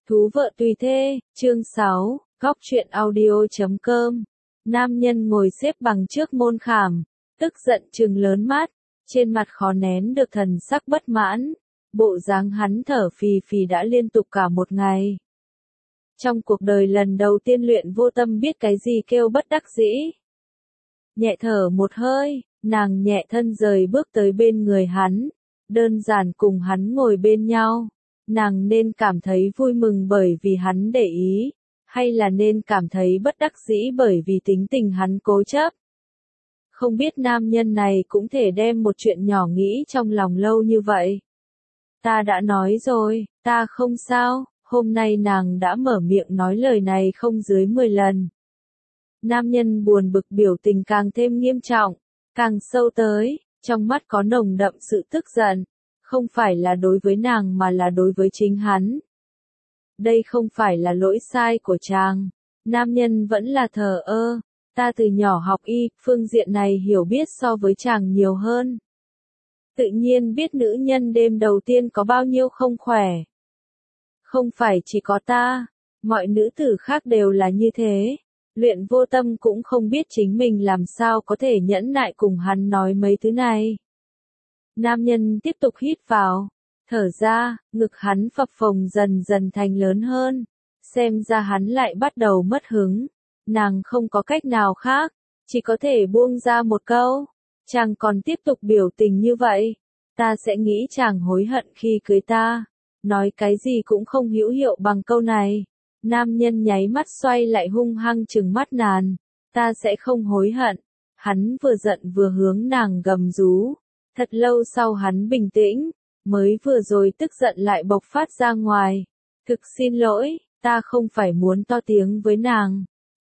Thú vợ tùy thê, chương 6, góc truyện audio.com. Nam nhân ngồi xếp bằng trước môn khảm, tức giận trừng lớn mắt, trên mặt khó nén được thần sắc bất mãn, bộ dáng hắn thở phì phì đã liên tục cả một ngày. Trong cuộc đời lần đầu tiên Luyện Vô Tâm biết cái gì kêu bất đắc dĩ. Nhẹ thở một hơi, nàng nhẹ thân rời bước tới bên người hắn, đơn giản cùng hắn ngồi bên nhau. Nàng nên cảm thấy vui mừng bởi vì hắn để ý, hay là nên cảm thấy bất đắc dĩ bởi vì tính tình hắn cố chấp. Không biết nam nhân này cũng thể đem một chuyện nhỏ nghĩ trong lòng lâu như vậy. Ta đã nói rồi, ta không sao, hôm nay nàng đã mở miệng nói lời này không dưới 10 lần. Nam nhân buồn bực biểu tình càng thêm nghiêm trọng, càng sâu tới, trong mắt có nồng đậm sự tức giận. Không phải là đối với nàng mà là đối với chính hắn. Đây không phải là lỗi sai của chàng. Nam nhân vẫn là thờ ơ. Ta từ nhỏ học y, phương diện này hiểu biết so với chàng nhiều hơn. Tự nhiên biết nữ nhân đêm đầu tiên có bao nhiêu không khỏe. Không phải chỉ có ta, mọi nữ tử khác đều là như thế. Luyện Vô Tâm cũng không biết chính mình làm sao có thể nhẫn nại cùng hắn nói mấy thứ này. Nam nhân tiếp tục hít vào, thở ra, ngực hắn phập phồng dần dần thành lớn hơn, xem ra hắn lại bắt đầu mất hứng, nàng không có cách nào khác, chỉ có thể buông ra một câu, chàng còn tiếp tục biểu tình như vậy, ta sẽ nghĩ chàng hối hận khi cưới ta, nói cái gì cũng không hữu hiệu bằng câu này, nam nhân nháy mắt xoay lại hung hăng trừng mắt nàng, ta sẽ không hối hận, hắn vừa giận vừa hướng nàng gầm rú. Thật lâu sau hắn bình tĩnh, mới vừa rồi tức giận lại bộc phát ra ngoài. Thực xin lỗi, ta không phải muốn to tiếng với nàng.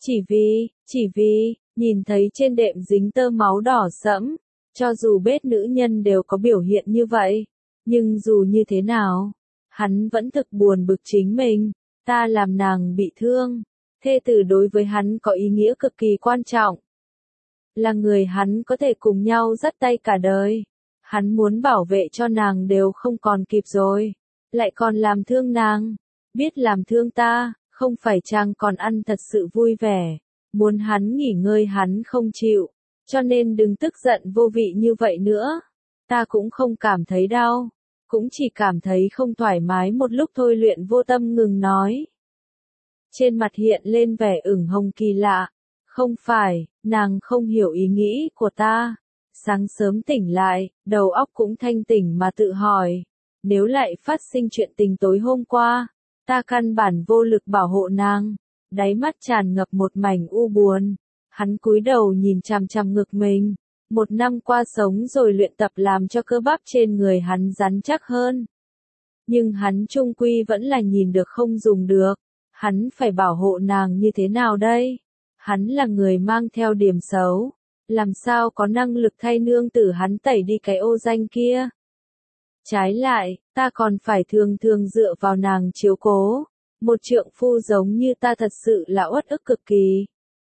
Chỉ vì, nhìn thấy trên đệm dính tơ máu đỏ sẫm, cho dù bết nữ nhân đều có biểu hiện như vậy. Nhưng dù như thế nào, hắn vẫn thực buồn bực chính mình, ta làm nàng bị thương. Thê tử đối với hắn có ý nghĩa cực kỳ quan trọng. Là người hắn có thể cùng nhau dắt tay cả đời. Hắn muốn bảo vệ cho nàng đều không còn kịp rồi, lại còn làm thương nàng, biết làm thương ta, không phải chàng còn ăn thật sự vui vẻ, muốn hắn nghỉ ngơi hắn không chịu, cho nên đừng tức giận vô vị như vậy nữa, ta cũng không cảm thấy đau, cũng chỉ cảm thấy không thoải mái một lúc thôi. Luyện Vô Tâm ngừng nói. Trên mặt hiện lên vẻ ửng hồng kỳ lạ, không phải, nàng không hiểu ý nghĩ của ta. Sáng sớm tỉnh lại, đầu óc cũng thanh tỉnh mà tự hỏi, nếu lại phát sinh chuyện tình tối hôm qua, ta căn bản vô lực bảo hộ nàng, đáy mắt tràn ngập một mảnh u buồn, hắn cúi đầu nhìn chằm chằm ngực mình, một năm qua sống rồi luyện tập làm cho cơ bắp trên người hắn rắn chắc hơn. Nhưng hắn chung quy vẫn là nhìn được không dùng được, hắn phải bảo hộ nàng như thế nào đây? Hắn là người mang theo điểm xấu. Làm sao có năng lực thay nương tử hắn tẩy đi cái ô danh kia. Trái lại, ta còn phải thường thường dựa vào nàng chiếu cố. Một trượng phu giống như ta thật sự là uất ức cực kỳ.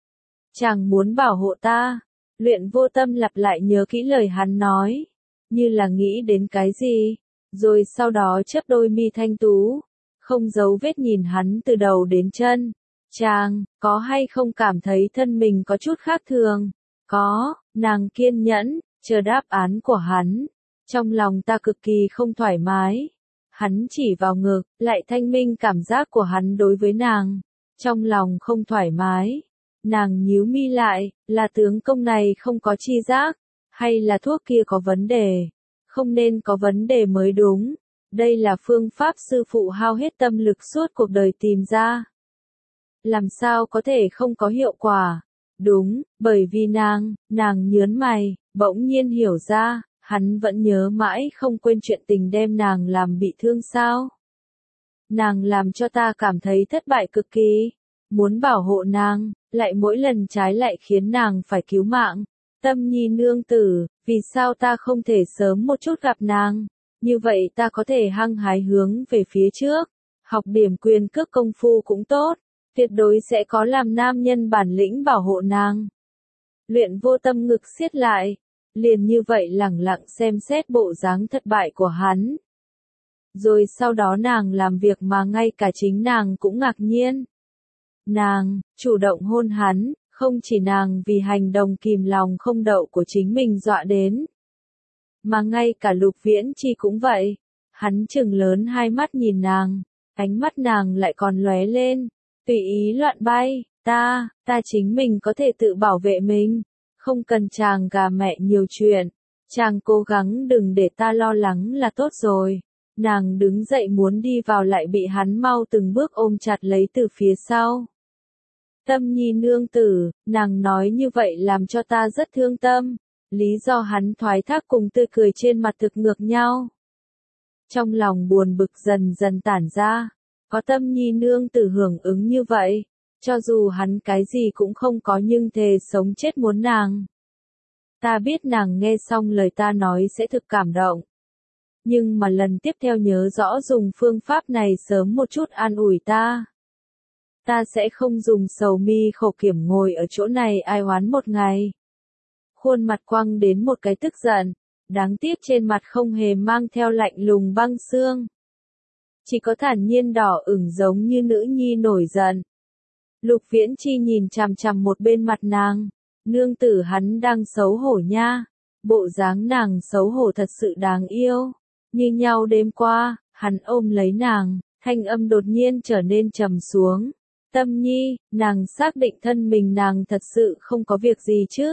Chàng muốn bảo hộ ta. Luyện Vô Tâm lặp lại nhớ kỹ lời hắn nói. Như là nghĩ đến cái gì. Rồi sau đó chớp đôi mi thanh tú. Không giấu vết nhìn hắn từ đầu đến chân. Chàng, có hay không cảm thấy thân mình có chút khác thường? Có, nàng kiên nhẫn, chờ đáp án của hắn. Trong lòng ta cực kỳ không thoải mái. Hắn chỉ vào ngực, lại thanh minh cảm giác của hắn đối với nàng. Trong lòng không thoải mái. Nàng nhíu mi lại, là tướng công này không có chi giác, hay là thuốc kia có vấn đề. Không nên có vấn đề mới đúng. Đây là phương pháp sư phụ hao hết tâm lực suốt cuộc đời tìm ra. Làm sao có thể không có hiệu quả? Đúng, bởi vì nàng nhớn mày, bỗng nhiên hiểu ra, hắn vẫn nhớ mãi không quên chuyện tình đem nàng làm bị thương sao. Nàng làm cho ta cảm thấy thất bại cực kỳ, muốn bảo hộ nàng, lại mỗi lần trái lại khiến nàng phải cứu mạng. Tâm Nhi nương tử, vì sao ta không thể sớm một chút gặp nàng, như vậy ta có thể hăng hái hướng về phía trước, học điểm quyền cước công phu cũng tốt. Tuyệt đối sẽ có làm nam nhân bản lĩnh bảo hộ nàng. Luyện Vô Tâm ngực siết lại, liền như vậy lẳng lặng xem xét bộ dáng thất bại của hắn. Rồi sau đó nàng làm việc mà ngay cả chính nàng cũng ngạc nhiên. Nàng, chủ động hôn hắn, không chỉ nàng vì hành động kìm lòng không đậu của chính mình dọa đến. Mà ngay cả Lục Viễn Chi cũng vậy. Hắn trừng lớn hai mắt nhìn nàng, ánh mắt nàng lại còn lóe lên, tùy ý loạn bay, ta chính mình có thể tự bảo vệ mình, không cần chàng gà mẹ nhiều chuyện, chàng cố gắng đừng để ta lo lắng là tốt rồi. Nàng đứng dậy muốn đi vào lại bị hắn mau từng bước ôm chặt lấy từ phía sau. Tâm Nhi nương tử, nàng nói như vậy làm cho ta rất thương tâm, lý do hắn thoái thác cùng tươi cười trên mặt thực ngược nhau. Trong lòng buồn bực dần dần tản ra, có Tâm Nhi nương tử hưởng ứng như vậy, cho dù hắn cái gì cũng không có nhưng thề sống chết muốn nàng. Ta biết nàng nghe xong lời ta nói sẽ thực cảm động. Nhưng mà lần tiếp theo nhớ rõ dùng phương pháp này sớm một chút an ủi ta. Ta sẽ không dùng sầu mi khổ kiểm ngồi ở chỗ này ai oán một ngày. Khuôn mặt quăng đến một cái tức giận, đáng tiếc trên mặt không hề mang theo lạnh lùng băng xương. Chỉ có thản nhiên đỏ ửng giống như nữ nhi nổi giận. Lục Viễn Chi nhìn chằm chằm một bên mặt nàng, nương tử hắn đang xấu hổ nha, bộ dáng nàng xấu hổ thật sự đáng yêu. Như nhau đêm qua, hắn ôm lấy nàng, thanh âm đột nhiên trở nên trầm xuống. Tâm Nhi, nàng xác định thân mình nàng thật sự không có việc gì chứ.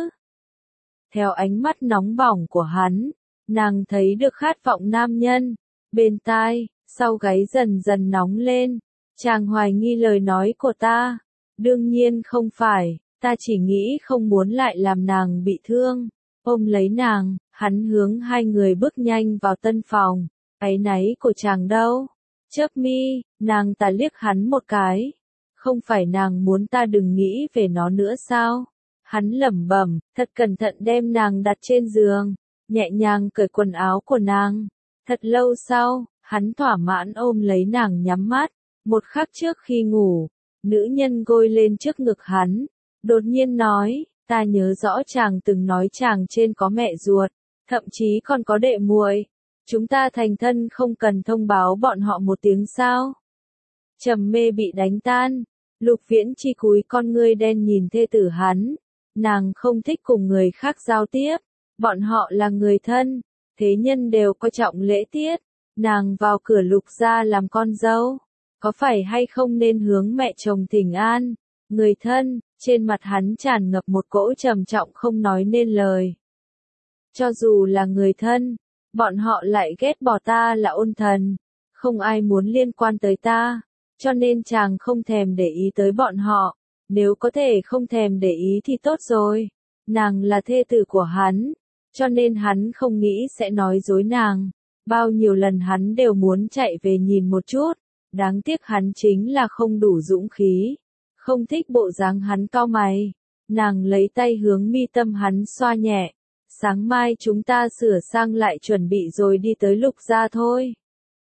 Theo ánh mắt nóng bỏng của hắn, nàng thấy được khát vọng nam nhân. Bên tai, sau gáy dần dần nóng lên. Chàng hoài nghi lời nói của ta. Đương nhiên không phải, ta chỉ nghĩ không muốn lại làm nàng bị thương. Ôm lấy nàng, hắn hướng hai người bước nhanh vào tân phòng. Áy náy của chàng đâu? Chớp mi, nàng ta liếc hắn một cái. Không phải nàng muốn ta đừng nghĩ về nó nữa sao? Hắn lẩm bẩm, thật cẩn thận đem nàng đặt trên giường, nhẹ nhàng cởi quần áo của nàng. Thật lâu sau, hắn thỏa mãn ôm lấy nàng nhắm mắt. Một khắc trước khi ngủ, nữ nhân gối lên trước ngực hắn, đột nhiên nói, ta nhớ rõ chàng từng nói chàng trên có mẹ ruột, thậm chí còn có đệ muội. Chúng ta thành thân không cần thông báo bọn họ một tiếng sao? Trầm mê bị đánh tan, Lục Viễn Chi cúi con ngươi đen nhìn thê tử hắn. Nàng không thích cùng người khác giao tiếp, bọn họ là người thân, thế nhân đều coi trọng lễ tiết. Nàng vào cửa Lục gia làm con dâu, có phải hay không nên hướng mẹ chồng thỉnh an? Người thân, trên mặt hắn tràn ngập một cỗ trầm trọng không nói nên lời. Cho dù là người thân, bọn họ lại ghét bỏ ta là ôn thần, không ai muốn liên quan tới ta, cho nên chàng không thèm để ý tới bọn họ. Nếu có thể không thèm để ý thì tốt rồi. Nàng là thê tử của hắn, cho nên hắn không nghĩ sẽ nói dối nàng. Bao nhiêu lần hắn đều muốn chạy về nhìn một chút, đáng tiếc hắn chính là không đủ dũng khí. Không thích bộ dáng hắn cau mày. Nàng lấy tay hướng mi tâm hắn xoa nhẹ. Sáng mai chúng ta sửa sang lại chuẩn bị rồi đi tới Lục gia thôi.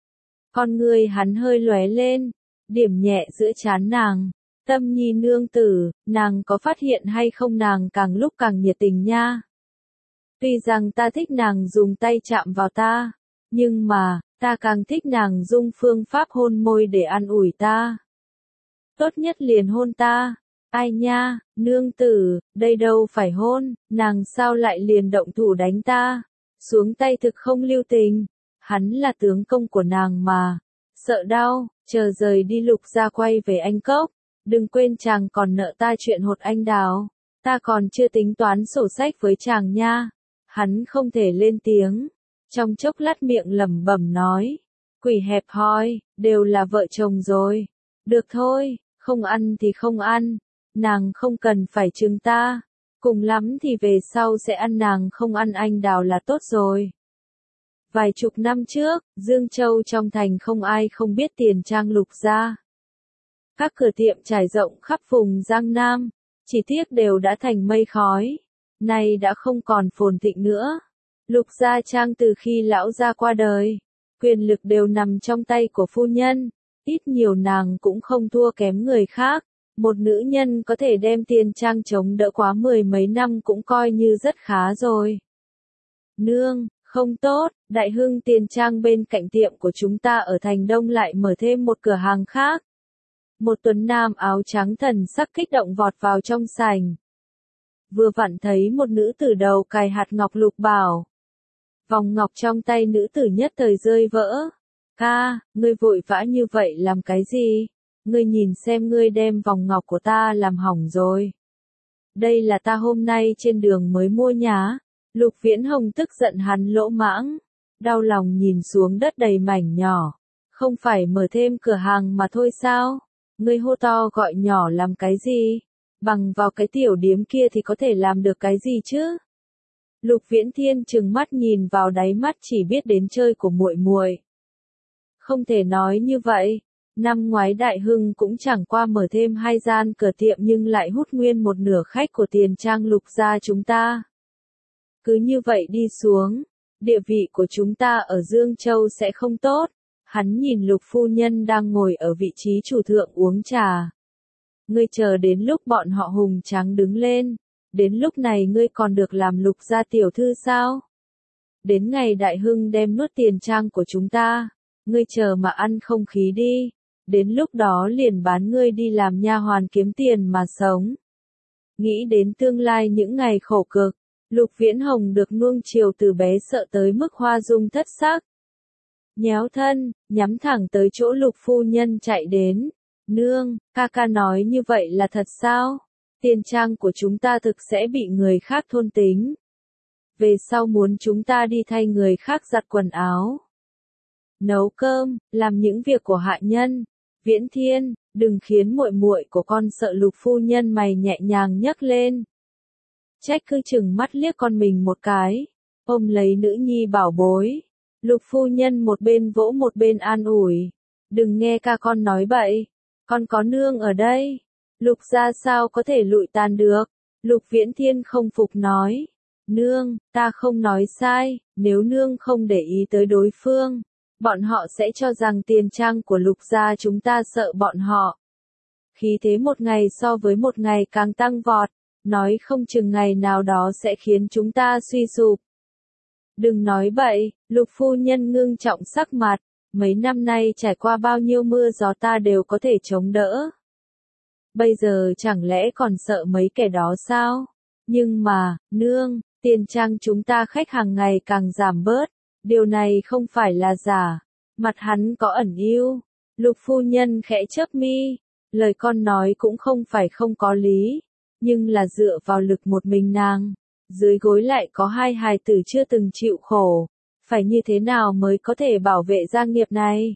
Con ngươi hắn hơi lóe lên, điểm nhẹ giữa trán nàng. Tâm Nhi nương tử, nàng có phát hiện hay không nàng càng lúc càng nhiệt tình nha. Tuy rằng ta thích nàng dùng tay chạm vào ta, nhưng mà, ta càng thích nàng dùng phương pháp hôn môi để an ủi ta. Tốt nhất liền hôn ta. Ai nha, nương tử, đây đâu phải hôn, nàng sao lại liền động thủ đánh ta. Xuống tay thực không lưu tình, hắn là tướng công của nàng mà. Sợ đau, chờ rời đi Lục gia quay về Anh Cốc. Đừng quên chàng còn nợ ta chuyện hột anh đào. Ta còn chưa tính toán sổ sách với chàng nha. Hắn không thể lên tiếng. Trong chốc lát miệng lẩm bẩm nói. Quỷ hẹp hòi, đều là vợ chồng rồi. Được thôi, không ăn thì không ăn. Nàng không cần phải trừng ta. Cùng lắm thì về sau sẽ ăn nàng không ăn anh đào là tốt rồi. Vài chục năm trước, Dương Châu trong thành không ai không biết Tiền Trang Lục gia. Các cửa tiệm trải rộng khắp vùng Giang Nam, chỉ tiếc đều đã thành mây khói, nay đã không còn phồn thịnh nữa. Lục gia trang từ khi lão gia qua đời, quyền lực đều nằm trong tay của phu nhân, ít nhiều nàng cũng không thua kém người khác. Một nữ nhân có thể đem Tiền Trang chống đỡ quá 10 mấy năm cũng coi như rất khá rồi. Nương, Không tốt, Đại Hưng Tiền Trang bên cạnh tiệm của chúng ta ở Thành Đông lại mở thêm một cửa hàng khác. Một tuấn nam áo trắng thần sắc kích động vọt vào trong sảnh. Vừa vặn thấy một nữ tử đầu cài hạt ngọc lục bảo. Vòng ngọc trong tay nữ tử nhất thời rơi vỡ. Ca, ngươi vội vã như vậy làm cái gì? Ngươi nhìn xem ngươi đem vòng ngọc của ta làm hỏng rồi. Đây là ta hôm nay trên đường mới mua nhá. Lục Viễn Hồng tức giận hắn lỗ mãng. Đau lòng nhìn xuống đất đầy mảnh nhỏ. Không phải mở thêm cửa hàng mà thôi sao? Ngươi hô to gọi nhỏ làm cái gì? Bằng vào cái tiểu điếm kia thì có thể làm được cái gì chứ? Lục Viễn Thiên trừng mắt nhìn vào đáy mắt chỉ biết đến chơi của muội muội. Không thể nói như vậy. Năm ngoái Đại Hưng cũng chẳng qua mở thêm 2 gian cửa tiệm nhưng lại hút nguyên một nửa khách của Tiền Trang Lục gia chúng ta. Cứ như vậy đi xuống, địa vị của chúng ta ở Dương Châu sẽ không tốt. Hắn nhìn Lục phu nhân đang ngồi ở vị trí chủ thượng uống trà. Ngươi chờ đến lúc bọn họ hùng tráng đứng lên, đến lúc này ngươi còn được làm Lục gia tiểu thư sao? Đến ngày Đại Hưng đem nuốt Tiền Trang của chúng ta, ngươi chờ mà ăn không khí đi, đến lúc đó liền bán ngươi đi làm nha hoàn kiếm tiền mà sống. Nghĩ đến tương lai những ngày khổ cực, Lục Viễn Hồng được nuông chiều từ bé sợ tới mức hoa dung thất sắc. Nhéo thân, nhắm thẳng tới chỗ Lục phu nhân chạy đến. Nương, ca ca nói như vậy là thật sao? Tiền trang của chúng ta thực sẽ bị người khác thôn tính. Về sau muốn chúng ta đi thay người khác giặt quần áo, nấu cơm, làm những việc của hạ nhân. Viễn Thiên, đừng khiến muội muội của con sợ. Lục phu nhân mày nhẹ nhàng nhấc lên. Trách cứ chừng mắt liếc con mình một cái, ôm lấy nữ nhi bảo bối. Lục phu nhân một bên vỗ một bên an ủi. Đừng nghe ca con nói bậy, con có nương ở đây. Lục gia sao có thể lụi tàn được? Lục Viễn Thiên không phục nói. Nương, ta không nói sai, nếu nương không để ý tới đối phương, bọn họ sẽ cho rằng Tiền Trang của Lục gia chúng ta sợ bọn họ. Khí thế một ngày so với một ngày càng tăng vọt, nói không chừng ngày nào đó sẽ khiến chúng ta suy sụp. Đừng nói bậy, Lục phu nhân ngưng trọng sắc mặt, mấy năm nay trải qua bao nhiêu mưa gió ta đều có thể chống đỡ. Bây giờ chẳng lẽ còn sợ mấy kẻ đó sao? Nhưng mà, nương, Tiền Trang chúng ta khách hàng ngày càng giảm bớt, điều này không phải là giả. Mặt hắn có ẩn ưu. Lục phu nhân khẽ chớp mi, lời con nói cũng không phải không có lý, nhưng là dựa vào lực một mình nàng, dưới gối lại có 2 hài tử chưa từng chịu khổ, phải như thế nào mới có thể bảo vệ gia nghiệp này?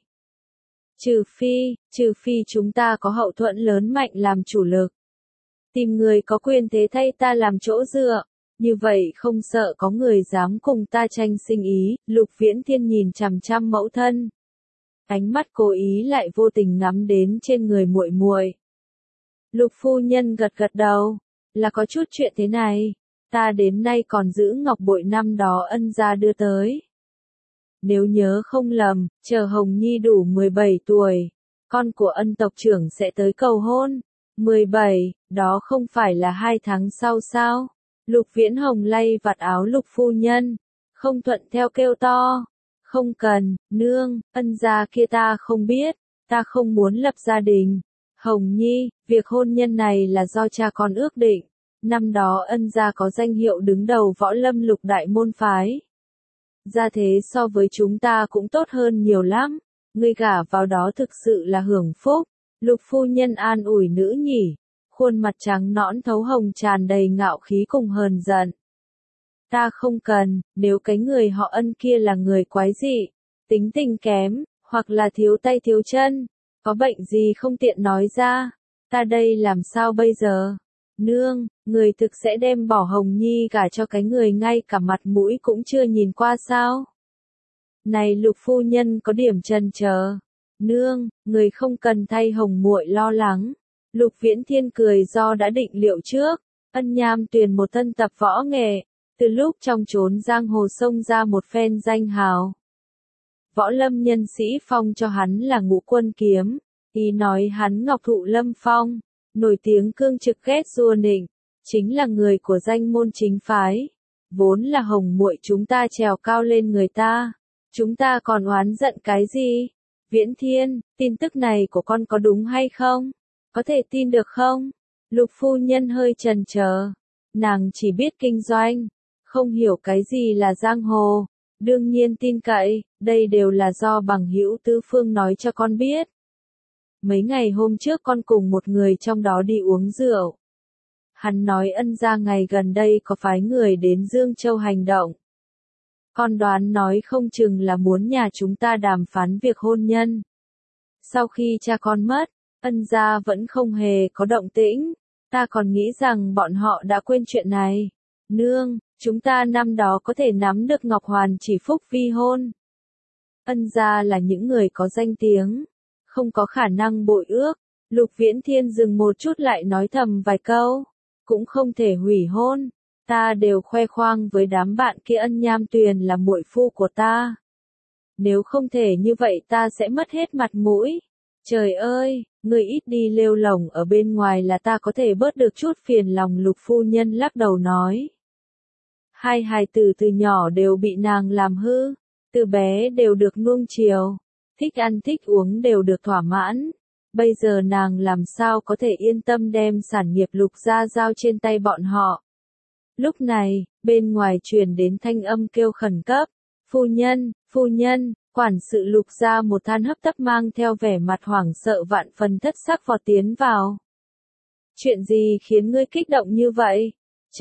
Trừ phi chúng ta có hậu thuẫn lớn mạnh làm chủ lực. Tìm người có quyền thế thay ta làm chỗ dựa, như vậy không sợ có người dám cùng ta tranh sinh ý. Lục Viễn Thiên nhìn chằm chằm mẫu thân. Ánh mắt cố ý lại vô tình ngắm đến trên người muội muội. Lục phu nhân gật gật đầu, là có chút chuyện thế này, ta đến nay còn giữ ngọc bội năm đó ân gia đưa tới. Nếu nhớ không lầm, chờ Hồng Nhi đủ 17 tuổi, con của ân tộc trưởng sẽ tới cầu hôn. 17, đó không phải là 2 tháng sau sao? Lục Viễn Hồng lay vạt áo Lục phu nhân, không thuận theo kêu to. Không cần, nương, ân gia kia ta không biết, ta không muốn lập gia đình. Hồng Nhi, việc hôn nhân này là do cha con ước định. Năm đó ân gia có danh hiệu đứng đầu võ lâm lục đại môn phái. Gia thế so với chúng ta cũng tốt hơn nhiều lắm. Ngươi gả vào đó thực sự là hưởng phúc. Lục phu nhân an ủi nữ nhỉ. Khuôn mặt trắng nõn thấu hồng tràn đầy ngạo khí cùng hờn giận. Ta không cần, nếu cái người họ Ân kia là người quái dị, tính tình kém, hoặc là thiếu tay thiếu chân, có bệnh gì không tiện nói ra, ta đây làm sao bây giờ? Nương, người thực sẽ đem bỏ Hồng Nhi gả cho cái người ngay cả mặt mũi cũng chưa nhìn qua sao? Này Lục phu nhân có điểm chần chờ. Nương, người không cần thay Hồng muội lo lắng. Lục Viễn Thiên cười do đã định liệu trước. Ân Nham Tuyền một thân tập võ nghệ, từ lúc trong chốn giang hồ xông ra một phen danh hào. Võ lâm nhân sĩ phong cho hắn là Ngũ Quân Kiếm, ý nói hắn Ngọc Thụ Lâm Phong, nổi tiếng cương trực ghét rùa nịnh, chính là người của danh môn chính phái. Vốn là Hồng muội chúng ta trèo cao lên người ta, chúng ta còn oán giận cái gì? Viễn Thiên, tin tức này của con có đúng hay không? Có thể tin được không? Lục phu nhân hơi chần chờ. Nàng chỉ biết kinh doanh, không hiểu cái gì là giang hồ. Đương nhiên tin cậy, đây đều là do bằng hữu tứ phương nói cho con biết. Mấy ngày hôm trước con cùng một người trong đó đi uống rượu. Hắn nói Ân gia ngày gần đây có phái người đến Dương Châu hành động. Con đoán nói không chừng là muốn nhà chúng ta đàm phán việc hôn nhân. Sau khi cha con mất, Ân gia vẫn không hề có động tĩnh. Ta còn nghĩ rằng bọn họ đã quên chuyện này. Nương, chúng ta năm đó có thể nắm được Ngọc Hoàn chỉ phúc vi hôn. Ân gia là những người có danh tiếng, không có khả năng bội ước. Lục Viễn Thiên dừng một chút lại nói thầm vài câu. Cũng không thể hủy hôn. Ta đều khoe khoang với đám bạn kia Ân Nham Tuyền là muội phu của ta. Nếu không thể như vậy ta sẽ mất hết mặt mũi. Trời ơi, người ít đi lêu lổng ở bên ngoài là ta có thể bớt được chút phiền lòng. Lục phu nhân lắc đầu nói. Hai hài tử từ nhỏ đều bị nàng làm hư, từ bé đều được nuông chiều, thích ăn thích uống đều được thỏa mãn. Bây giờ nàng làm sao có thể yên tâm đem sản nghiệp Lục gia giao trên tay bọn họ. Lúc này, bên ngoài truyền đến thanh âm kêu khẩn cấp. Phu nhân, quản sự Lục gia một than hấp tấp mang theo vẻ mặt hoảng sợ vạn phần thất sắc vọt tiến vào. Chuyện gì khiến ngươi kích động như vậy?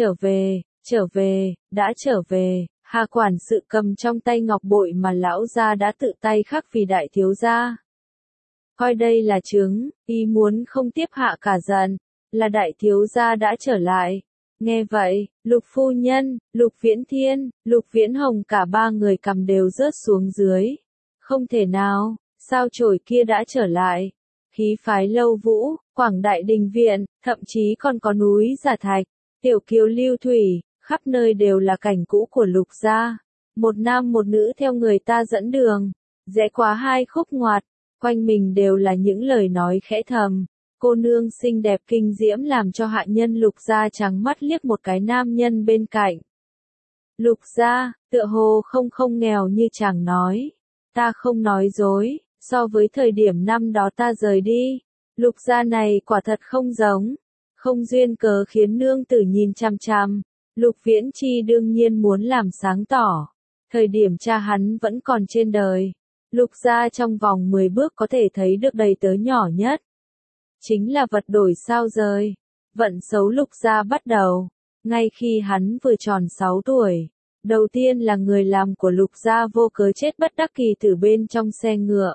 Đã trở về, Hà quản sự cầm trong tay ngọc bội mà lão gia đã tự tay khắc vì đại thiếu gia. Coi đây là chứng, ý muốn không tiếp hạ cả giận, là đại thiếu gia đã trở lại. Nghe vậy, Lục phu nhân, Lục Viễn Thiên, Lục Viễn Hồng cả ba người cầm đều rớt xuống dưới. Không thể nào, sao chổi kia đã trở lại? Khí phái Lâu Vũ, Quảng Đại Đình Viện, thậm chí còn có núi Giả Thạch, Tiểu Kiều Lưu Thủy, khắp nơi đều là cảnh cũ của Lục gia. Một nam một nữ theo người ta dẫn đường, rẽ qua hai khúc ngoặt, quanh mình đều là những lời nói khẽ thầm. Cô nương xinh đẹp kinh diễm làm cho hạ nhân Lục gia trắng mắt liếc một cái nam nhân bên cạnh. Lục gia, tựa hồ không nghèo như chàng nói. Ta không nói dối, so với thời điểm năm đó ta rời đi, Lục gia này quả thật không giống. Không duyên cớ khiến nương tử nhìn chăm chăm. Lục Viễn Chi đương nhiên muốn làm sáng tỏ. Thời điểm cha hắn vẫn còn trên đời, Lục gia trong vòng 10 bước có thể thấy được đầy tớ nhỏ nhất. Chính là vật đổi sao rời. Vận xấu Lục gia bắt đầu. Ngay khi hắn vừa tròn 6 tuổi. Đầu tiên là người làm của Lục gia vô cớ chết bất đắc kỳ tử bên trong xe ngựa.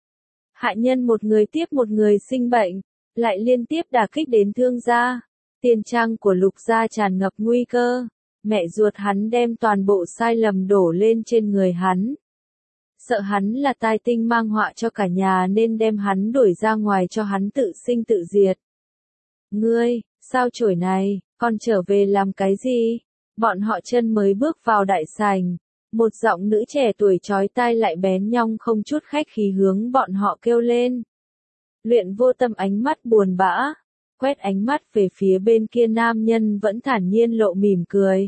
Hạ nhân một người tiếp một người sinh bệnh. Lại liên tiếp đả kích đến thương gia. Tiền trang của Lục gia tràn ngập nguy cơ. Mẹ ruột hắn đem toàn bộ sai lầm đổ lên trên người hắn. Sợ hắn là tai tinh mang họa cho cả nhà nên đem hắn đuổi ra ngoài cho hắn tự sinh tự diệt. Ngươi, sao chổi này, con trở về làm cái gì? Bọn họ chân mới bước vào đại sảnh. Một giọng nữ trẻ tuổi chói tai lại bén nhong không chút khách khí hướng bọn họ kêu lên. Luyện Vô Tâm ánh mắt buồn bã, quét ánh mắt về phía bên kia nam nhân vẫn thản nhiên lộ mỉm cười.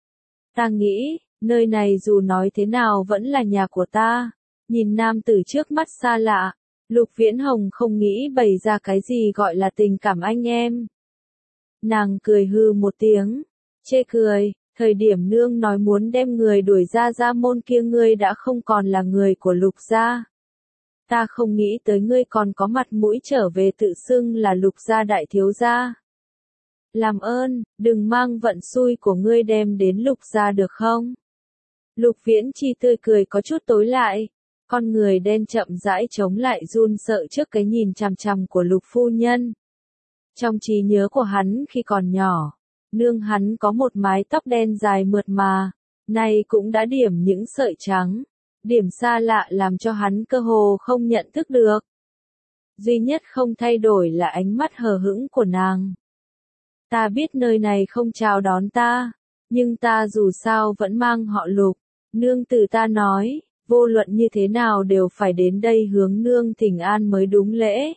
Ta nghĩ, nơi này dù nói thế nào vẫn là nhà của ta. Nhìn nam tử trước mắt xa lạ, Lục Viễn Hồng không nghĩ bày ra cái gì gọi là tình cảm anh em. Nàng cười hư một tiếng, chê cười, thời điểm nương nói muốn đem người đuổi ra gia môn kia ngươi đã không còn là người của Lục gia. Ta không nghĩ tới ngươi còn có mặt mũi trở về tự xưng là Lục gia đại thiếu gia. Làm ơn, đừng mang vận xui của ngươi đem đến Lục gia được không? Lục Viễn Chi tươi cười có chút tối lại, con người đen chậm rãi chống lại run sợ trước cái nhìn chằm chằm của Lục phu nhân. Trong trí nhớ của hắn khi còn nhỏ, nương hắn có một mái tóc đen dài mượt mà, nay cũng đã điểm những sợi trắng. Điểm xa lạ làm cho hắn cơ hồ không nhận thức được. Duy nhất không thay đổi là ánh mắt hờ hững của nàng. Ta biết nơi này không chào đón ta, nhưng ta dù sao vẫn mang họ Lục. Nương tử ta nói, vô luận như thế nào đều phải đến đây hướng nương thỉnh an mới đúng lễ.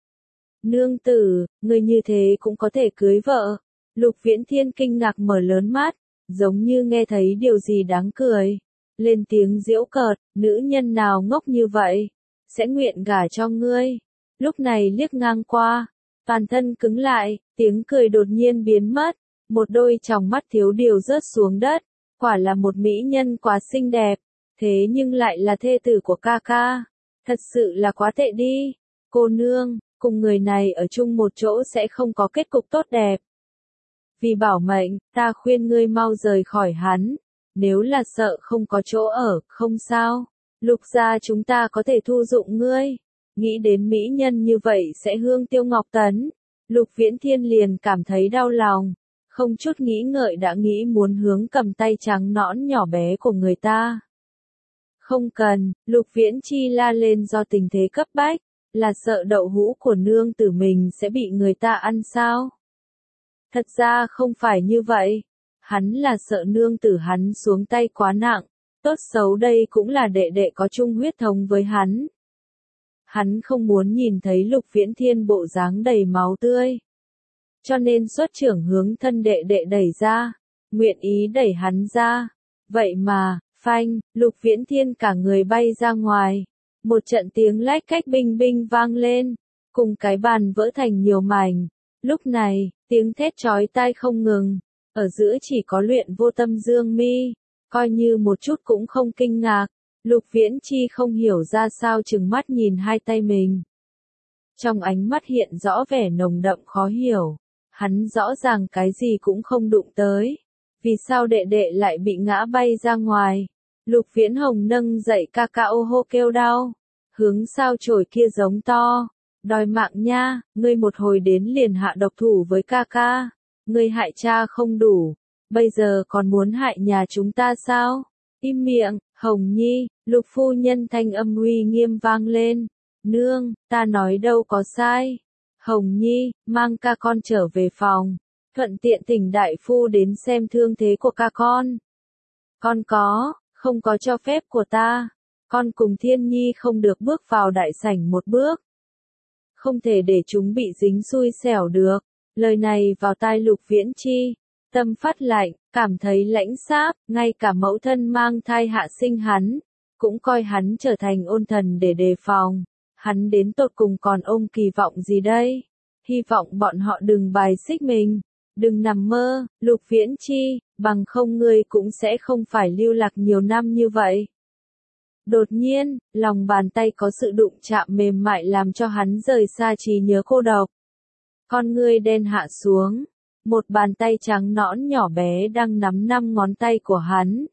Nương tử, người như thế cũng có thể cưới vợ. Lục Viễn Thiên kinh ngạc mở lớn mắt, giống như nghe thấy điều gì đáng cười. Lên tiếng giễu cợt, nữ nhân nào ngốc như vậy, sẽ nguyện gả cho ngươi. Lúc này liếc ngang qua, toàn thân cứng lại, tiếng cười đột nhiên biến mất, một đôi tròng mắt thiếu điều rớt xuống đất, quả là một mỹ nhân quá xinh đẹp, thế nhưng lại là thê tử của ca ca, thật sự là quá tệ đi, cô nương, cùng người này ở chung một chỗ sẽ không có kết cục tốt đẹp. Vì bảo mệnh, ta khuyên ngươi mau rời khỏi hắn, nếu là sợ không có chỗ ở, không sao, Lục gia chúng ta có thể thu dụng ngươi. Nghĩ đến mỹ nhân như vậy sẽ hương tiêu ngọc tấn, Lục Viễn Thiên liền cảm thấy đau lòng, không chút nghĩ ngợi đã nghĩ muốn hướng cầm tay trắng nõn nhỏ bé của người ta. Không cần, Lục Viễn Chi la lên do tình thế cấp bách, là sợ đậu hũ của nương tử mình sẽ bị người ta ăn sao? Thật ra không phải như vậy, hắn là sợ nương tử hắn xuống tay quá nặng, tốt xấu đây cũng là đệ đệ có chung huyết thống với hắn. Hắn không muốn nhìn thấy Lục Viễn Thiên bộ dáng đầy máu tươi. Cho nên xuất trưởng hướng thân đệ đệ đẩy ra, nguyện ý đẩy hắn ra. Vậy mà, phanh, Lục Viễn Thiên cả người bay ra ngoài. Một trận tiếng lách cách binh binh vang lên, cùng cái bàn vỡ thành nhiều mảnh. Lúc này, tiếng thét chói tai không ngừng, ở giữa chỉ có Luyện Vô Tâm Dương mi, coi như một chút cũng không kinh ngạc. Lục Viễn Chi không hiểu ra sao trừng mắt nhìn hai tay mình. Trong ánh mắt hiện rõ vẻ nồng đậm khó hiểu, hắn rõ ràng cái gì cũng không đụng tới. Vì sao đệ đệ lại bị ngã bay ra ngoài? Lục Viễn Hồng nâng dậy ca ca ô hô kêu đau, hướng sao chổi kia giống to. Đòi mạng nha, ngươi một hồi đến liền hạ độc thủ với ca ca. Ngươi hại cha không đủ, bây giờ còn muốn hại nhà chúng ta sao? Im miệng, Hồng Nhi, Lục phu nhân thanh âm uy nghiêm vang lên. Nương, ta nói đâu có sai. Hồng Nhi, mang ca con trở về phòng, thuận tiện thỉnh đại phu đến xem thương thế của ca con. Con không có cho phép của ta. Con cùng Thiên Nhi không được bước vào đại sảnh một bước. Không thể để chúng bị dính xui xẻo được. Lời này vào tai Lục Viễn Chi, tâm phát lạnh, cảm thấy lãnh sáp, ngay cả mẫu thân mang thai hạ sinh hắn, cũng coi hắn trở thành ôn thần để đề phòng. Hắn đến tột cùng còn ôm kỳ vọng gì đây? Hy vọng bọn họ đừng bài xích mình, đừng nằm mơ, Lục Viễn Chi, bằng không ngươi cũng sẽ không phải lưu lạc nhiều năm như vậy. Đột nhiên, lòng bàn tay có sự đụng chạm mềm mại làm cho hắn rời xa trí nhớ cô độc. Con ngươi đen hạ xuống, một bàn tay trắng nõn nhỏ bé đang nắm 5 ngón tay của hắn.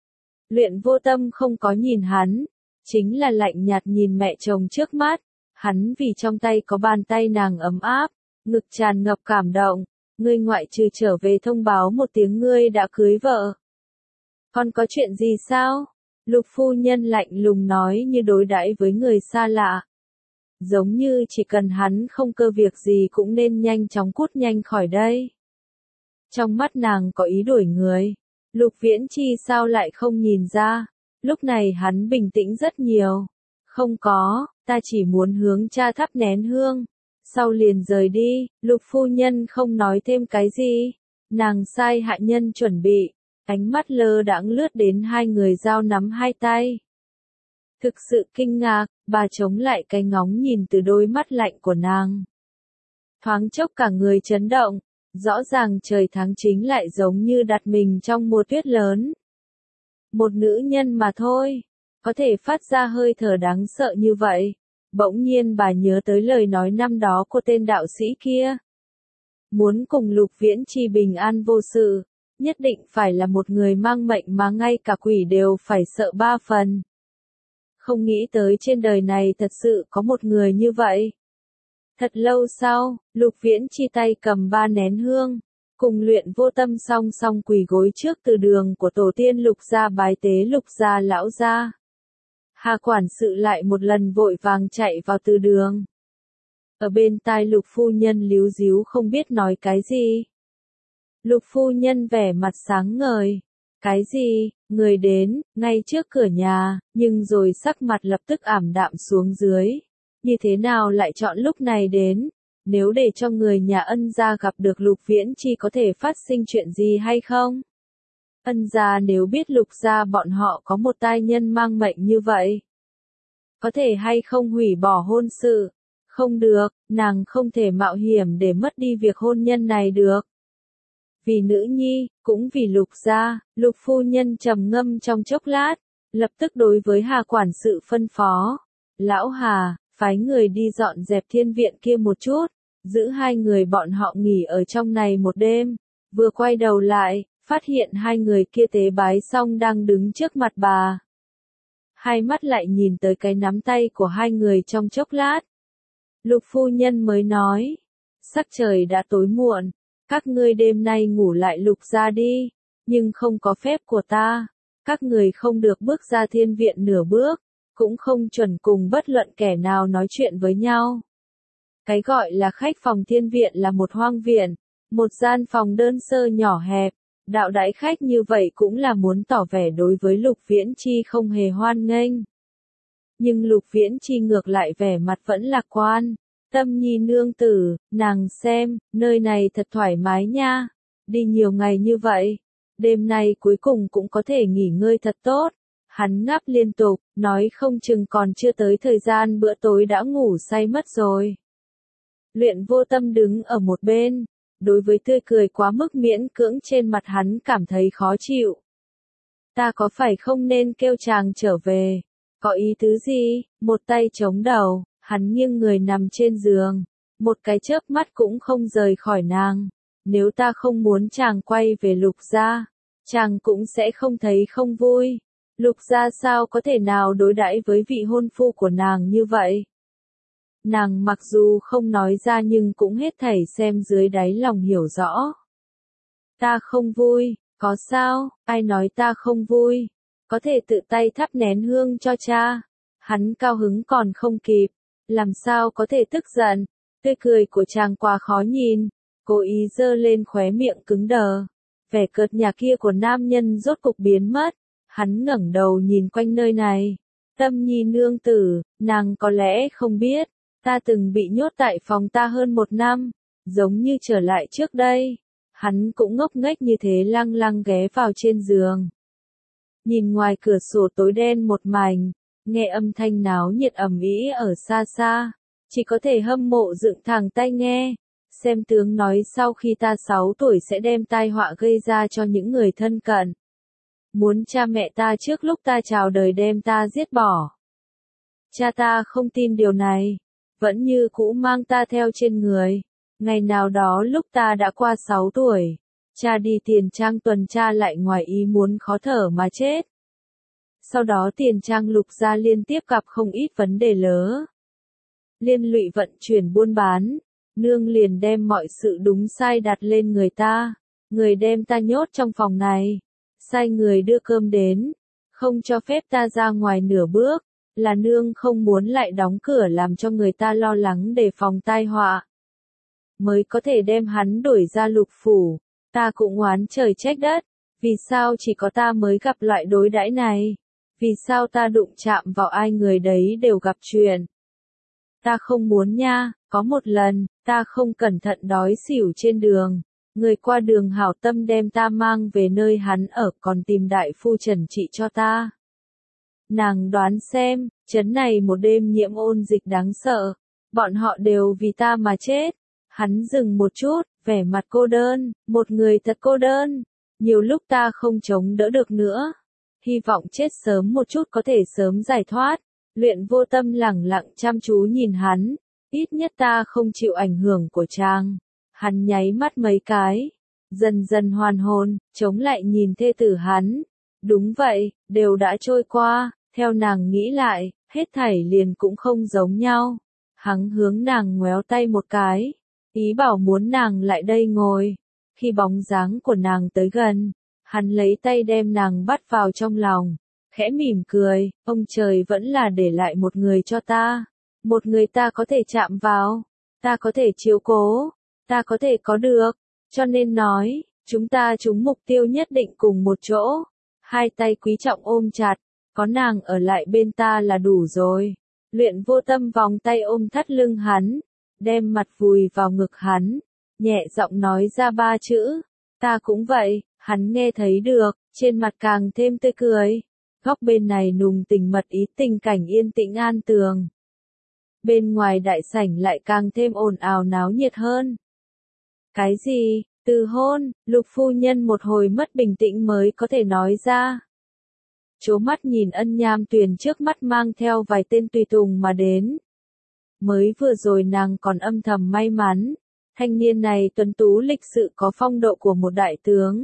Luyện Vô Tâm không có nhìn hắn, chính là lạnh nhạt nhìn mẹ chồng trước mắt. Hắn vì trong tay có bàn tay nàng ấm áp, ngực tràn ngập cảm động. Ngươi ngoại trừ trở về thông báo một tiếng ngươi đã cưới vợ. Còn có chuyện gì sao? Lục phu nhân lạnh lùng nói như đối đãi với người xa lạ. Giống như chỉ cần hắn không cơ việc gì cũng nên nhanh chóng cút nhanh khỏi đây. Trong mắt nàng có ý đuổi người. Lục Viễn Chi sao lại không nhìn ra? Lúc này hắn bình tĩnh rất nhiều. Không có, ta chỉ muốn hướng cha thắp nén hương. Sau liền rời đi, Lục phu nhân không nói thêm cái gì. Nàng sai hạ nhân chuẩn bị. Ánh mắt lơ đãng lướt đến hai người giao nắm hai tay. Thực sự kinh ngạc, bà chống lại cái ngóng nhìn từ đôi mắt lạnh của nàng. Thoáng chốc cả người chấn động, rõ ràng trời tháng chính lại giống như đặt mình trong mùa tuyết lớn. Một nữ nhân mà thôi, có thể phát ra hơi thở đáng sợ như vậy. Bỗng nhiên bà nhớ tới lời nói năm đó của tên đạo sĩ kia. Muốn cùng Lục Viễn Chi bình an vô sự, nhất định phải là một người mang mệnh mà ngay cả quỷ đều phải sợ 3 phần. Không nghĩ tới trên đời này thật sự có một người như vậy. Thật lâu sau, Lục Viễn Chi tay cầm 3 nén hương, cùng Luyện Vô Tâm song song quỳ gối trước từ đường của tổ tiên Lục gia bái tế Lục gia lão gia. Hà quản sự lại một lần vội vàng chạy vào từ đường. Ở bên tai Lục phu nhân líu díu không biết nói cái gì. Lục phu nhân vẻ mặt sáng ngời. Cái gì? Người đến, ngay trước cửa nhà, nhưng rồi sắc mặt lập tức ảm đạm xuống dưới. Như thế nào lại chọn lúc này đến? Nếu để cho người nhà Ân gia gặp được Lục Viễn Chi có thể phát sinh chuyện gì hay không? Ân gia nếu biết Lục gia bọn họ có một tai nhân mang mệnh như vậy, có thể hay không hủy bỏ hôn sự? Không được, nàng không thể mạo hiểm để mất đi việc hôn nhân này được. Vì nữ nhi, cũng vì Lục gia, Lục phu nhân trầm ngâm trong chốc lát, lập tức đối với Hà quản sự phân phó. Lão Hà, phái người đi dọn dẹp thiên viện kia một chút, giữ hai người bọn họ nghỉ ở trong này một đêm. Vừa quay đầu lại, phát hiện hai người kia tế bái xong đang đứng trước mặt bà. Hai mắt lại nhìn tới cái nắm tay của hai người trong chốc lát. Lục phu nhân mới nói, sắc trời đã tối muộn, các ngươi đêm nay ngủ lại Lục gia đi, nhưng không có phép của ta, các người không được bước ra thiên viện nửa bước, cũng không chuẩn cùng bất luận kẻ nào nói chuyện với nhau. Cái gọi là khách phòng thiên viện là một hoang viện, một gian phòng đơn sơ nhỏ hẹp, đạo đãi khách như vậy cũng là muốn tỏ vẻ đối với Lục Viễn Chi không hề hoan nghênh. Nhưng Lục Viễn Chi ngược lại vẻ mặt vẫn lạc quan. Tâm Nhi nương tử, nàng xem, nơi này thật thoải mái nha, đi nhiều ngày như vậy, đêm nay cuối cùng cũng có thể nghỉ ngơi thật tốt. Hắn ngáp liên tục, nói không chừng còn chưa tới thời gian bữa tối đã ngủ say mất rồi. Luyện Vô Tâm đứng ở một bên, đối với tươi cười quá mức miễn cưỡng trên mặt hắn cảm thấy khó chịu. Ta có phải không nên kêu chàng trở về? Có ý tứ gì? Một tay chống đầu, hắn nghiêng người nằm trên giường, một cái chớp mắt cũng không rời khỏi nàng. Nếu ta không muốn chàng quay về Lục gia, chàng cũng sẽ không thấy không vui. Lục gia sao có thể nào đối đãi với vị hôn phu của nàng như vậy? Nàng mặc dù không nói ra nhưng cũng hết thảy xem dưới đáy lòng hiểu rõ. Ta không vui, có sao, ai nói ta không vui? Có thể tự tay thắp nén hương cho cha. Hắn cao hứng còn không kịp, làm sao có thể tức giận? Tươi cười của chàng quá khó nhìn, cố ý giơ lên khóe miệng cứng đờ. Vẻ cợt nhả kia của nam nhân rốt cục biến mất. Hắn ngẩng đầu nhìn quanh nơi này. Tâm Nhi nương tử, nàng có lẽ không biết, ta từng bị nhốt tại phòng ta hơn 1 năm, giống như trở lại trước đây. Hắn cũng ngốc nghếch như thế lăng lăng ghé vào trên giường. Nhìn ngoài cửa sổ tối đen một mảnh, nghe âm thanh náo nhiệt ầm ĩ ở xa xa, chỉ có thể hâm mộ dựng thẳng tai nghe. Xem tướng nói sau khi ta 6 tuổi sẽ đem tai họa gây ra cho những người thân cận. Muốn cha mẹ ta trước lúc ta chào đời đem ta giết bỏ. Cha ta không tin điều này, vẫn như cũ mang ta theo trên người. Ngày nào đó lúc ta đã qua 6 tuổi, cha đi Tiền Trang tuần tra lại ngoài ý muốn khó thở mà chết. Sau đó Tiền Trang Lục gia liên tiếp gặp không ít vấn đề lớn. Liên lụy vận chuyển buôn bán, nương liền đem mọi sự đúng sai đặt lên người ta. Người đem ta nhốt trong phòng này, sai người đưa cơm đến, không cho phép ta ra ngoài nửa bước, là nương không muốn lại đóng cửa làm cho người ta lo lắng để phòng tai họa. Mới có thể đem hắn đuổi ra Lục phủ. Ta cũng oán trời trách đất, vì sao chỉ có ta mới gặp loại đối đãi này? Vì sao ta đụng chạm vào ai người đấy đều gặp chuyện? Ta không muốn nha, có một lần, ta không cẩn thận đói xỉu trên đường. Người qua đường hảo tâm đem ta mang về nơi hắn ở còn tìm đại phu trần trị cho ta. Nàng đoán xem, trấn này một đêm nhiễm ôn dịch đáng sợ. Bọn họ đều vì ta mà chết. Hắn dừng một chút, vẻ mặt cô đơn, một người thật cô đơn. Nhiều lúc ta không chống đỡ được nữa. Hy vọng chết sớm một chút có thể sớm giải thoát. Luyện Vô Tâm lẳng lặng chăm chú nhìn hắn. Ít nhất ta không chịu ảnh hưởng của chàng. Hắn nháy mắt mấy cái. Dần dần hoàn hồn, chống lại nhìn thê tử hắn. Đúng vậy, đều đã trôi qua. Theo nàng nghĩ lại, hết thảy liền cũng không giống nhau. Hắn hướng nàng ngoéo tay một cái. Ý bảo muốn nàng lại đây ngồi. Khi bóng dáng của nàng tới gần, hắn lấy tay đem nàng bắt vào trong lòng, khẽ mỉm cười, ông trời vẫn là để lại một người cho ta. Một người ta có thể chạm vào, ta có thể chiếu cố, ta có thể có được. Cho nên nói, chúng ta trúng mục tiêu nhất định cùng một chỗ. Hai tay quý trọng ôm chặt, có nàng ở lại bên ta là đủ rồi. Luyện Vô Tâm vòng tay ôm thắt lưng hắn, đem mặt vùi vào ngực hắn, nhẹ giọng nói ra 3 chữ, ta cũng vậy. Hắn nghe thấy được, trên mặt càng thêm tươi cười. Góc bên này nùng tình mật ý, tình cảnh yên tĩnh an tường. Bên ngoài đại sảnh lại càng thêm ồn ào náo nhiệt hơn. Cái gì? Từ hôn? Lục phu nhân một hồi mất bình tĩnh mới có thể nói ra. Chố mắt nhìn Ân Nham Tuyền trước mắt mang theo vài tên tùy tùng mà đến. Mới vừa rồi nàng còn âm thầm may mắn, thanh niên này tuấn tú lịch sự có phong độ của một đại tướng.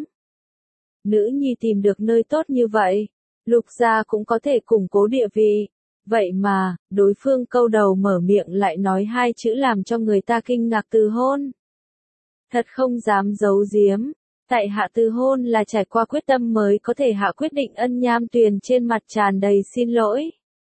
Nữ nhi tìm được nơi tốt như vậy, Lục gia cũng có thể củng cố địa vị. Vậy mà, đối phương câu đầu mở miệng lại nói hai chữ làm cho người ta kinh ngạc: từ hôn. Thật không dám giấu giếm, tại hạ từ hôn là trải qua quyết tâm mới có thể hạ quyết định. Ân Nham Tuyền trên mặt tràn đầy xin lỗi.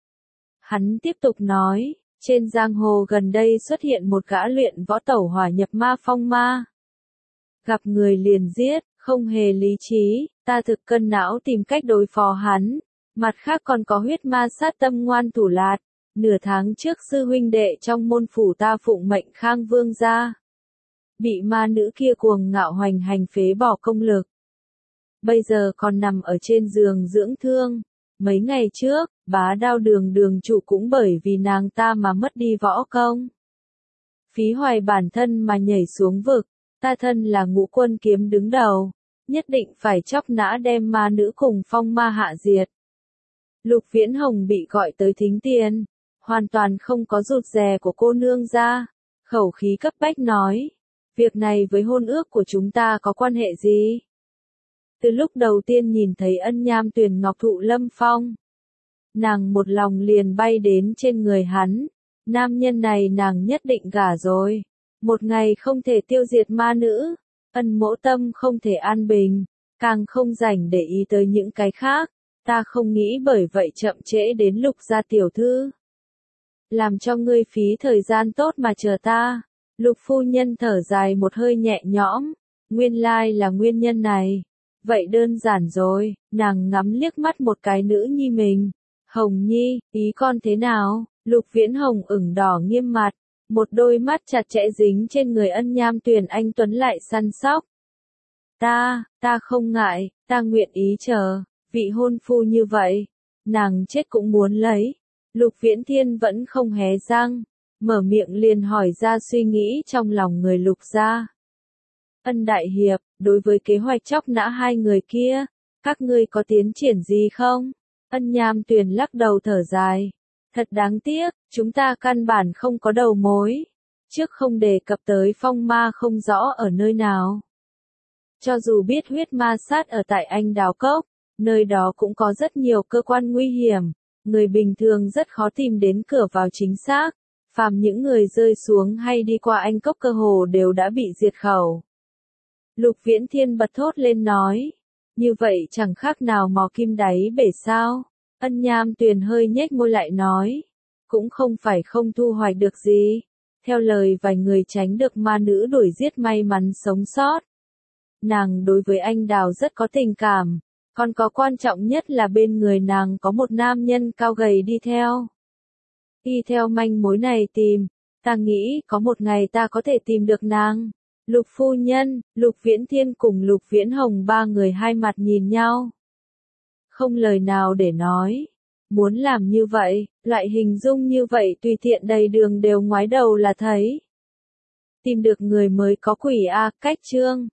Hắn tiếp tục nói, trên giang hồ gần đây xuất hiện một gã luyện võ tẩu hỏa nhập ma phong ma. Gặp người liền giết, không hề lý trí, ta thực cân não tìm cách đối phó hắn. Mặt khác còn có huyết ma sát tâm ngoan thủ lạt. Nửa tháng trước sư huynh đệ trong môn phủ ta phụng mệnh Khang Vương gia. Bị ma nữ kia cuồng ngạo hoành hành phế bỏ công lực. Bây giờ còn nằm ở trên giường dưỡng thương. Mấy ngày trước, Bá Đao đường đường chủ cũng bởi vì nàng ta mà mất đi võ công. Phí hoài bản thân mà nhảy xuống vực, ta thân là Ngũ Quân Kiếm đứng đầu, nhất định phải chóc nã đem ma nữ cùng phong ma hạ diệt. Lục Viễn Hồng bị gọi tới thính tiền, hoàn toàn không có rụt rè của cô nương ra, khẩu khí cấp bách nói, việc này với hôn ước của chúng ta có quan hệ gì? Từ lúc đầu tiên nhìn thấy Ân Nham Tuyền ngọc thụ lâm phong, nàng một lòng liền bay đến trên người hắn, nam nhân này nàng nhất định gả rồi, một ngày không thể tiêu diệt ma nữ, Ân mỗ tâm không thể an bình, càng không rảnh để ý tới những cái khác, ta không nghĩ bởi vậy chậm trễ đến Lục gia tiểu thư. Làm cho ngươi phí thời gian tốt mà chờ ta. Lục phu nhân thở dài một hơi nhẹ nhõm, nguyên lai là nguyên nhân này. Vậy đơn giản rồi, nàng ngắm liếc mắt một cái nữ nhi mình. Hồng Nhi, ý con thế nào? Lục Viễn Hồng ửng đỏ nghiêm mặt, một đôi mắt chặt chẽ dính trên người Ân Nham Tuyền anh tuấn lại săn sóc. Ta không ngại, ta nguyện ý chờ, vị hôn phu như vậy, nàng chết cũng muốn lấy. Lục Viễn Thiên vẫn không hé răng, mở miệng liền hỏi ra suy nghĩ trong lòng người Lục gia. Ân đại hiệp, đối với kế hoạch chóc nã hai người kia, các ngươi có tiến triển gì không? Ân Nham Tuyền lắc đầu thở dài. Thật đáng tiếc, chúng ta căn bản không có đầu mối. Trước không đề cập tới phong ma không rõ ở nơi nào. Cho dù biết huyết ma sát ở tại Anh Đào Cốc, nơi đó cũng có rất nhiều cơ quan nguy hiểm. Người bình thường rất khó tìm đến cửa vào chính xác. Phàm những người rơi xuống hay đi qua Anh Cốc cơ hồ đều đã bị diệt khẩu. Lục Viễn Thiên bật thốt lên nói. Như vậy chẳng khác nào mò kim đáy bể sao. Ân Nham Tuyền hơi nhếch môi lại nói. Cũng không phải không thu hoạch được gì. Theo lời vài người tránh được ma nữ đuổi giết may mắn sống sót. Nàng đối với anh Đào rất có tình cảm. Còn có quan trọng nhất là bên người nàng có một nam nhân cao gầy đi theo. Y theo manh mối này tìm, ta nghĩ có một ngày ta có thể tìm được nàng. Lục phu nhân, Lục Viễn Thiên cùng Lục Viễn Hồng ba người hai mặt nhìn nhau. Không lời nào để nói. Muốn làm như vậy, loại hình dung như vậy tùy tiện đầy đường đều ngoái đầu là thấy. Tìm được người mới có quỷ a, cách chương.